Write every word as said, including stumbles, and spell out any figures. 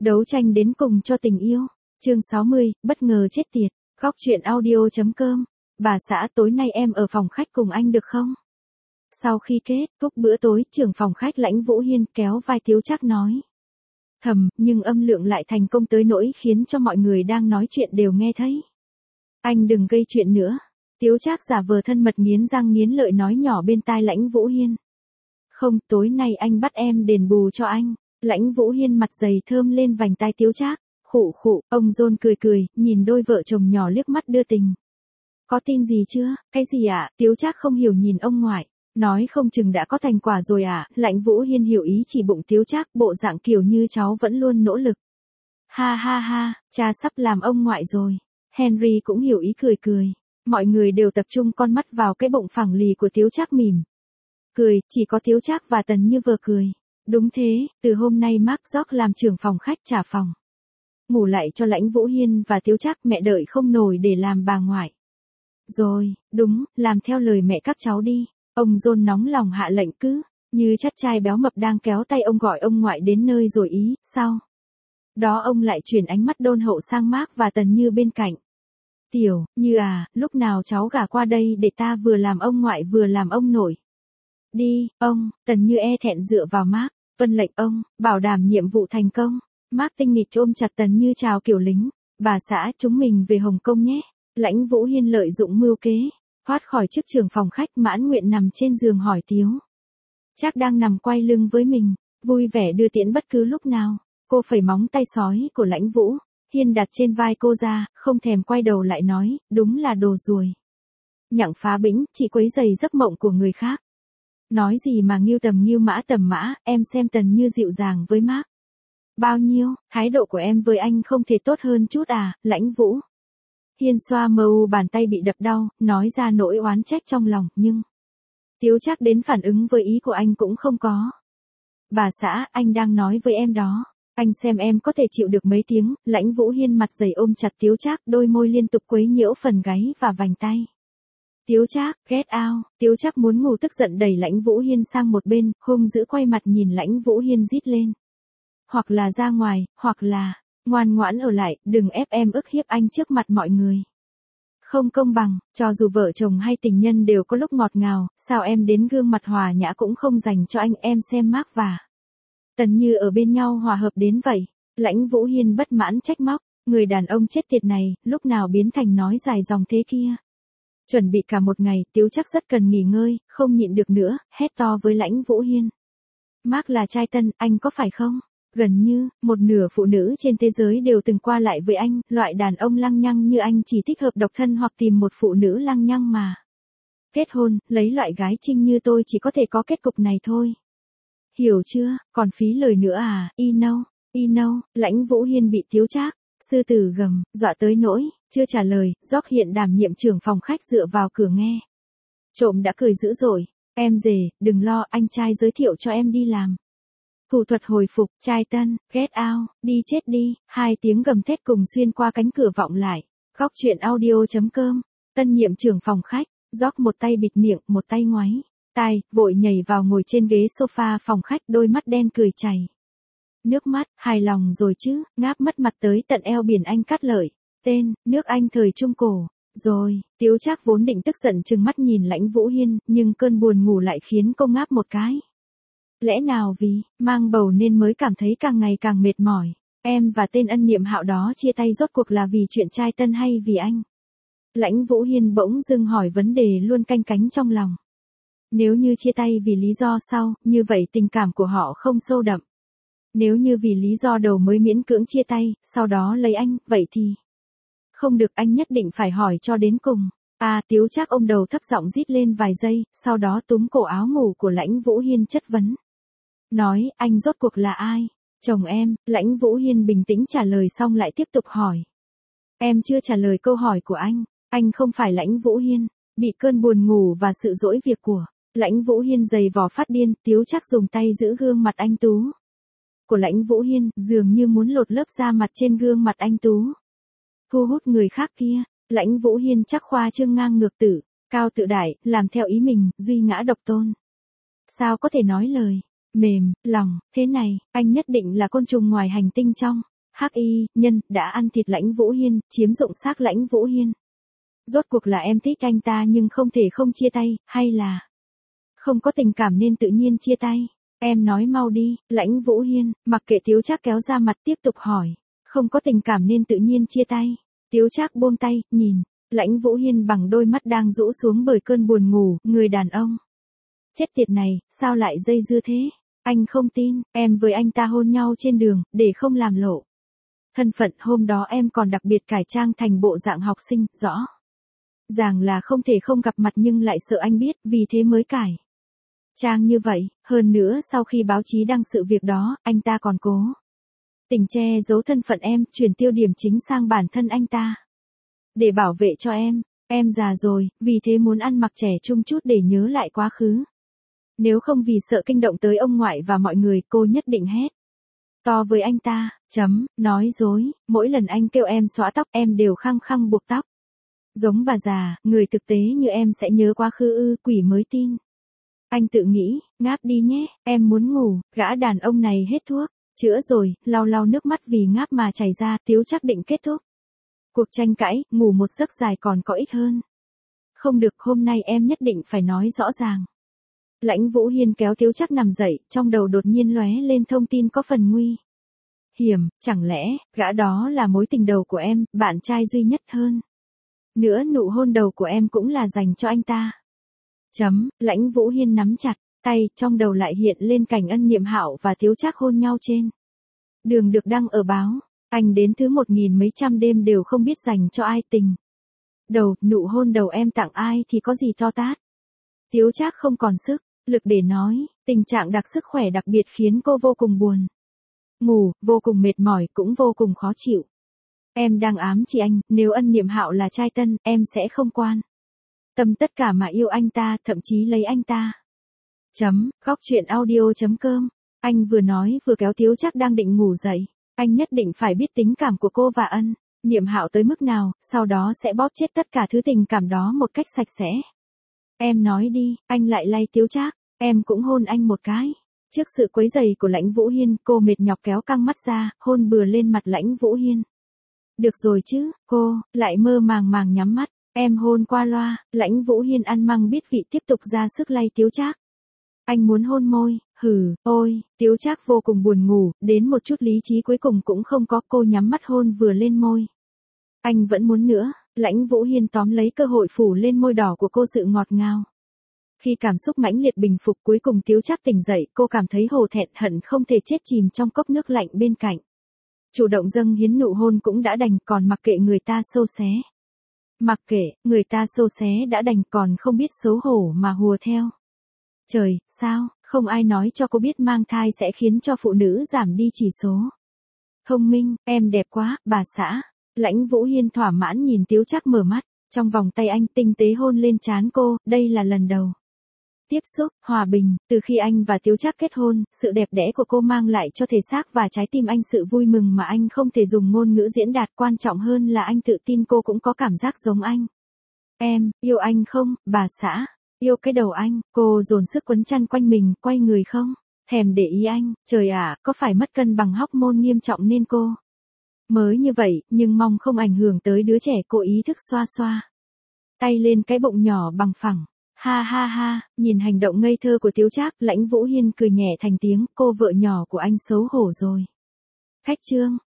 Đấu tranh đến cùng cho tình yêu. Chương sáu mươi, bất ngờ chết tiệt. Góc truyện audio.com. Bà xã, tối nay em ở phòng khách cùng anh được không? Sau khi kết thúc bữa tối, trưởng phòng khách Lãnh Vũ Hiên kéo vai Tiếu Trác nói. Thầm, nhưng âm lượng lại thành công tới nỗi khiến cho mọi người đang nói chuyện đều nghe thấy. Anh đừng gây chuyện nữa. Tiếu Trác giả vờ thân mật nghiến răng nghiến lợi nói nhỏ bên tai Lãnh Vũ Hiên. Không, tối nay anh bắt em đền bù cho anh. Lãnh Vũ Hiên mặt dày thơm lên vành tai Tiếu Trác. Khụ khụ, ông John cười cười, nhìn đôi vợ chồng nhỏ liếc mắt đưa tình. Có tin gì chưa? Cái gì ạ? À? Tiếu Trác không hiểu nhìn ông ngoại. Nói không chừng đã có thành quả rồi à? Lãnh Vũ Hiên hiểu ý chỉ bụng Tiếu Trác, bộ dạng kiểu như cháu vẫn luôn nỗ lực. Ha ha ha, cha sắp làm ông ngoại rồi. Henry cũng hiểu ý cười cười. Mọi người đều tập trung con mắt vào cái bụng phẳng lì của Tiếu Trác mỉm. Cười, chỉ có Tiếu Trác và Tần Như vừa cười. Đúng thế, từ hôm nay Mark George làm trưởng phòng khách trả phòng. Ngủ lại cho Lãnh Vũ Hiên và Tiếu Trác, mẹ đợi không nổi để làm bà ngoại. Rồi, đúng, làm theo lời mẹ các cháu đi. Ông John nóng lòng hạ lệnh cứ, như chắt trai béo mập đang kéo tay ông gọi ông ngoại đến nơi rồi ý, sao? Đó ông lại chuyển ánh mắt đôn hậu sang Mark và Tần Như bên cạnh. Tiểu, Như à, lúc nào cháu gả qua đây để ta vừa làm ông ngoại vừa làm ông nội. Đi, ông, Tần Như e thẹn dựa vào Mark, tuân lệnh ông, bảo đảm nhiệm vụ thành công. Mark tinh nghịch ôm chặt Tần Như chào kiểu lính. Bà xã, chúng mình về Hồng Kông nhé. Lãnh Vũ Hiên lợi dụng mưu kế. Thoát khỏi chức trưởng phòng khách, Mãn Nguyện nằm trên giường hỏi Tiếu Trác đang nằm quay lưng với mình, vui vẻ đưa tiễn bất cứ lúc nào. Cô phẩy móng tay sói của Lãnh Vũ Hiên đặt trên vai cô ra, không thèm quay đầu lại nói, đúng là đồ ruồi. Nhặng phá bĩnh, chỉ quấy giày giấc mộng của người khác. Nói gì mà nghiêu tầm nghiêu mã tầm mã, em xem Tần Như dịu dàng với Mark. Bao nhiêu, thái độ của em với anh không thể tốt hơn chút à? Lãnh Vũ Hiên xoa mờ u bàn tay bị đập đau, nói ra nỗi oán trách trong lòng, nhưng Tiếu Trác đến phản ứng với ý của anh cũng không có. Bà xã, anh đang nói với em đó. Anh xem em có thể chịu được mấy tiếng. Lãnh Vũ Hiên mặt dày ôm chặt Tiếu Trác, đôi môi liên tục quấy nhiễu phần gáy và vành tay. Tiếu Trác, get out. Tiếu Trác muốn ngủ tức giận đẩy Lãnh Vũ Hiên sang một bên, hung dữ quay mặt nhìn Lãnh Vũ Hiên rít lên. Hoặc là ra ngoài, hoặc là ngoan ngoãn ở lại, đừng ép em ức hiếp anh trước mặt mọi người. Không công bằng, cho dù vợ chồng hay tình nhân đều có lúc ngọt ngào, sao em đến gương mặt hòa nhã cũng không dành cho anh? Em xem Mark và Tần Như ở bên nhau hòa hợp đến vậy. Lãnh Vũ Hiên bất mãn trách móc, người đàn ông chết tiệt này, lúc nào biến thành nói dài dòng thế kia. Chuẩn bị cả một ngày, Tiếu Trác rất cần nghỉ ngơi, không nhịn được nữa, hét to với Lãnh Vũ Hiên. Mark là trai tân, anh có phải không? Gần như, một nửa phụ nữ trên thế giới đều từng qua lại với anh, loại đàn ông lăng nhăng như anh chỉ thích hợp độc thân hoặc tìm một phụ nữ lăng nhăng mà. Kết hôn, lấy loại gái trinh như tôi chỉ có thể có kết cục này thôi. Hiểu chưa, còn phí lời nữa à, y know, y know. Lãnh Vũ Hiên bị Tiếu Trác sư tử gầm, dọa tới nỗi, chưa trả lời, George hiện đảm nhiệm trưởng phòng khách dựa vào cửa nghe. Trộm đã cười dữ dội, em dề, đừng lo, anh trai giới thiệu cho em đi làm. Thủ thuật hồi phục, trai tân, get out, đi chết đi, hai tiếng gầm thét cùng xuyên qua cánh cửa vọng lại. Góc truyện audio.com, tân nhiệm trưởng phòng khách, George một tay bịt miệng, một tay ngoáy tai, vội nhảy vào ngồi trên ghế sofa phòng khách, đôi mắt đen cười chảy nước mắt. Hài lòng rồi chứ? Ngáp mất mặt tới tận eo biển anh cắt lợi. Tên, nước Anh thời Trung Cổ. Rồi, Tiếu Trác vốn định tức giận trừng mắt nhìn Lãnh Vũ Hiên, nhưng cơn buồn ngủ lại khiến cô ngáp một cái. Lẽ nào vì mang bầu nên mới cảm thấy càng ngày càng mệt mỏi? Em và tên ân niệm hạo đó chia tay rốt cuộc là vì chuyện trai tân hay vì anh? Lãnh Vũ Hiên bỗng dưng hỏi vấn đề luôn canh cánh trong lòng. Nếu như chia tay vì lý do sau, như vậy tình cảm của họ không sâu đậm. Nếu như vì lý do đầu mới miễn cưỡng chia tay, sau đó lấy anh, vậy thì không được, anh nhất định phải hỏi cho đến cùng. À, Tiếu Trác ôm đầu thấp giọng rít lên vài giây, sau đó túm cổ áo ngủ của Lãnh Vũ Hiên chất vấn. Nói, anh rốt cuộc là ai? Chồng em. Lãnh Vũ Hiên bình tĩnh trả lời xong lại tiếp tục hỏi. Em chưa trả lời câu hỏi của anh. Anh không phải Lãnh Vũ Hiên. Bị cơn buồn ngủ và sự dỗi việc của Lãnh Vũ Hiên giày vò phát điên, Tiếu Trác dùng tay giữ gương mặt anh tú của Lãnh Vũ Hiên, dường như muốn lột lớp da mặt trên gương mặt anh tú. Thu hút người khác kia. Lãnh Vũ Hiên chắc khoa trương ngang ngược tử, cao tự đại, làm theo ý mình, duy ngã độc tôn. Sao có thể nói lời mềm lòng thế này? Anh nhất định là côn trùng ngoài hành tinh trong Hắc y nhân đã ăn thịt Lãnh Vũ Hiên, chiếm dụng xác Lãnh Vũ Hiên. Rốt cuộc là em thích anh ta nhưng không thể không chia tay, hay là không có tình cảm nên tự nhiên chia tay? Em nói mau đi. Lãnh Vũ Hiên, mặc kệ Tiếu Trác kéo ra mặt tiếp tục hỏi. Không có tình cảm nên tự nhiên chia tay. Tiếu Trác buông tay, nhìn. Lãnh Vũ Hiên bằng đôi mắt đang rũ xuống bởi cơn buồn ngủ, người đàn ông. Chết tiệt này, sao lại dây dưa thế? Anh không tin, em với anh ta hôn nhau trên đường, để không làm lộ thân phận. Hôm đó em còn đặc biệt cải trang thành bộ dạng học sinh, rõ ràng là không thể không gặp mặt nhưng lại sợ anh biết, vì thế mới cải trang như vậy. Hơn nữa sau khi báo chí đăng sự việc đó, anh ta còn cố tình che giấu thân phận em, chuyển tiêu điểm chính sang bản thân anh ta. Để bảo vệ cho em, em già rồi, vì thế muốn ăn mặc trẻ trung chút để nhớ lại quá khứ. Nếu không vì sợ kinh động tới ông ngoại và mọi người, cô nhất định hét to với anh ta. Chấm, nói dối, mỗi lần anh kêu em xõa tóc, em đều khăng khăng buộc tóc. Giống bà già, người thực tế như em sẽ nhớ quá khứ ư, quỷ mới tin. Anh tự nghĩ, ngáp đi nhé, em muốn ngủ. Gã đàn ông này hết thuốc chữa rồi, lau lau nước mắt vì ngáp mà chảy ra. Tiếu Trác định kết thúc cuộc tranh cãi, ngủ một giấc dài còn có ích hơn. Không được, hôm nay em nhất định phải nói rõ ràng. Lãnh Vũ Hiên kéo Tiếu Trác nằm dậy, trong đầu đột nhiên lóe lên thông tin có phần nguy hiểm. Chẳng lẽ gã đó là mối tình đầu của em, bạn trai duy nhất? Hơn nữa nụ hôn đầu của em cũng là dành cho anh ta. Chấm, Lãnh Vũ Hiên nắm chặt tay, trong đầu lại hiện lên cảnh Ân Niệm Hạo và Tiếu Trác hôn nhau trên đường được đăng ở báo. Anh đến thứ một nghìn mấy trăm đêm đều không biết dành cho ai tình đầu, nụ hôn đầu em tặng ai thì có gì to tát. Tiếu Trác không còn sức lực để nói, tình trạng đặc sức khỏe đặc biệt khiến cô vô cùng buồn ngủ, vô cùng mệt mỏi, cũng vô cùng khó chịu. Em đang ám chỉ anh, nếu Ân Niệm Hạo là trai tân, em sẽ không quan tâm tất cả mà yêu anh ta, thậm chí lấy anh ta. Chấm, góc truyện audio chấm com. Anh vừa nói vừa kéo Tiếu Trác đang định ngủ dậy. Anh nhất định phải biết tính cảm của cô và Ân Niệm Hạo tới mức nào, sau đó sẽ bóp chết tất cả thứ tình cảm đó một cách sạch sẽ. Em nói đi. Anh lại lay Tiếu Trác. Em cũng hôn anh một cái. Trước sự quấy rầy của Lãnh Vũ Hiên, cô mệt nhọc kéo căng mắt ra, hôn bừa lên mặt Lãnh Vũ Hiên. Được rồi chứ, cô lại mơ màng màng nhắm mắt. Em hôn qua loa. Lãnh Vũ Hiên ăn măng biết vị tiếp tục ra sức lay Tiếu Trác. Anh muốn hôn môi. Hừ, ôi, Tiếu Trác vô cùng buồn ngủ, đến một chút lý trí cuối cùng cũng không có. Cô nhắm mắt hôn vừa lên môi. Anh vẫn muốn nữa. Lãnh Vũ Hiên tóm lấy cơ hội phủ lên môi đỏ của cô sự ngọt ngào. Khi cảm xúc mãnh liệt bình phục, cuối cùng Tiếu Trác tỉnh dậy, cô cảm thấy hổ thẹn hận không thể chết chìm trong cốc nước lạnh bên cạnh. Chủ động dâng hiến nụ hôn cũng đã đành, còn mặc kệ người ta xâu xé. Mặc kệ, người ta xâu xé đã đành, còn không biết xấu hổ mà hùa theo. Trời, sao, không ai nói cho cô biết mang thai sẽ khiến cho phụ nữ giảm đi chỉ số thông minh. Em đẹp quá, bà xã. Lãnh Vũ Hiên thỏa mãn nhìn Tiếu Trác mở mắt, trong vòng tay anh tinh tế hôn lên trán cô, đây là lần đầu tiếp xúc hòa bình từ khi anh và Tiếu Trác kết hôn. Sự đẹp đẽ của cô mang lại cho thể xác và trái tim anh sự vui mừng mà anh không thể dùng ngôn ngữ diễn đạt. Quan trọng hơn là anh tự tin cô cũng có cảm giác giống anh. Em yêu anh không, bà xã? Yêu cái đầu anh. Cô dồn sức quấn chăn quanh mình, quay người không thèm để ý anh. Trời ạ, có phải mất cân bằng hormone nghiêm trọng nên cô mới như vậy, nhưng mong không ảnh hưởng tới đứa trẻ. Cô ý thức xoa xoa tay lên cái bụng nhỏ bằng phẳng. Ha ha ha, nhìn hành động ngây thơ của Tiếu Trác, Lãnh Vũ Hiên cười nhẹ thành tiếng. Cô vợ nhỏ của anh xấu hổ rồi. Khách trương.